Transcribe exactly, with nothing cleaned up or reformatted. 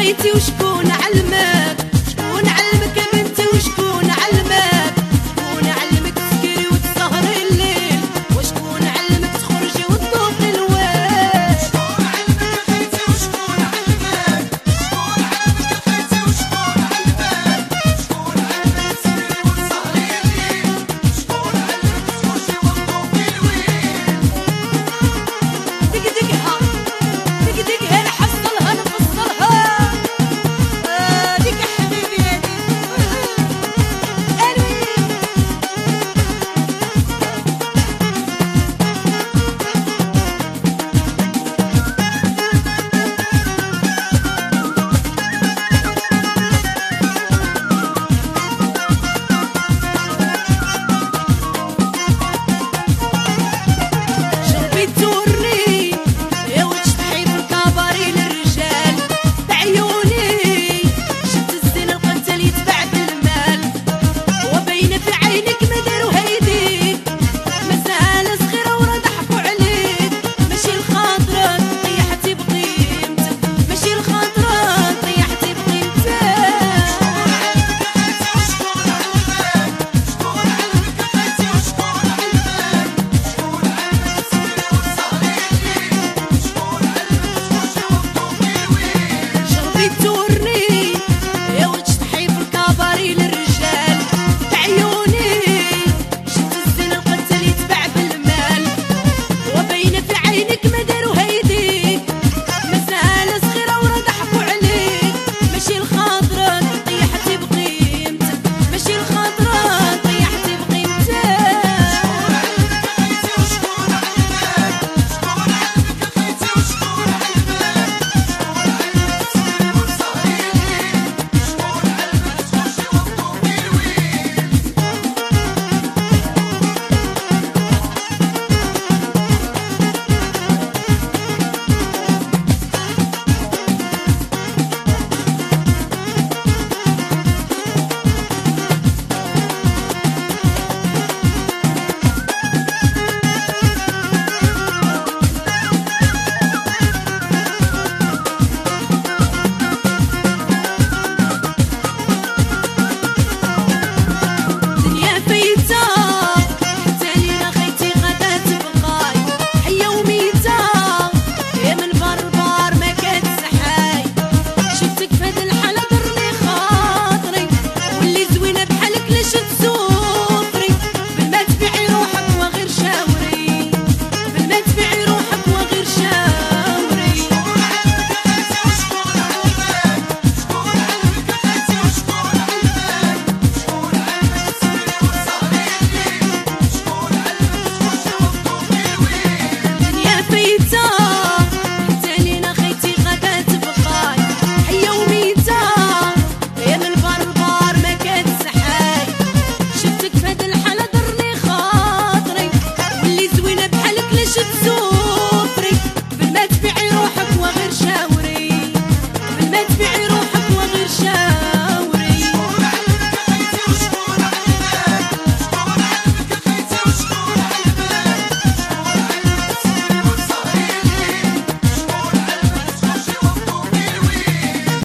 خيتي وشكون علمك؟ شكون علمك يا بنتي وشكون علمك؟ شكون علمك تسكري وتسهري الليل؟ وشكون علمك تخرجي وتذوقي الويل؟ شكون علمك يا خيتي وشكون علمك؟ شكون علمك يا خيتي وشكون علمك؟ شكون علمك تسكري وتسهري الليل؟ شكون علمك تخرجي وتذوقي الويل؟ دق دقها دق دقها نحصلها نفصلها. شفتك فهد الحلا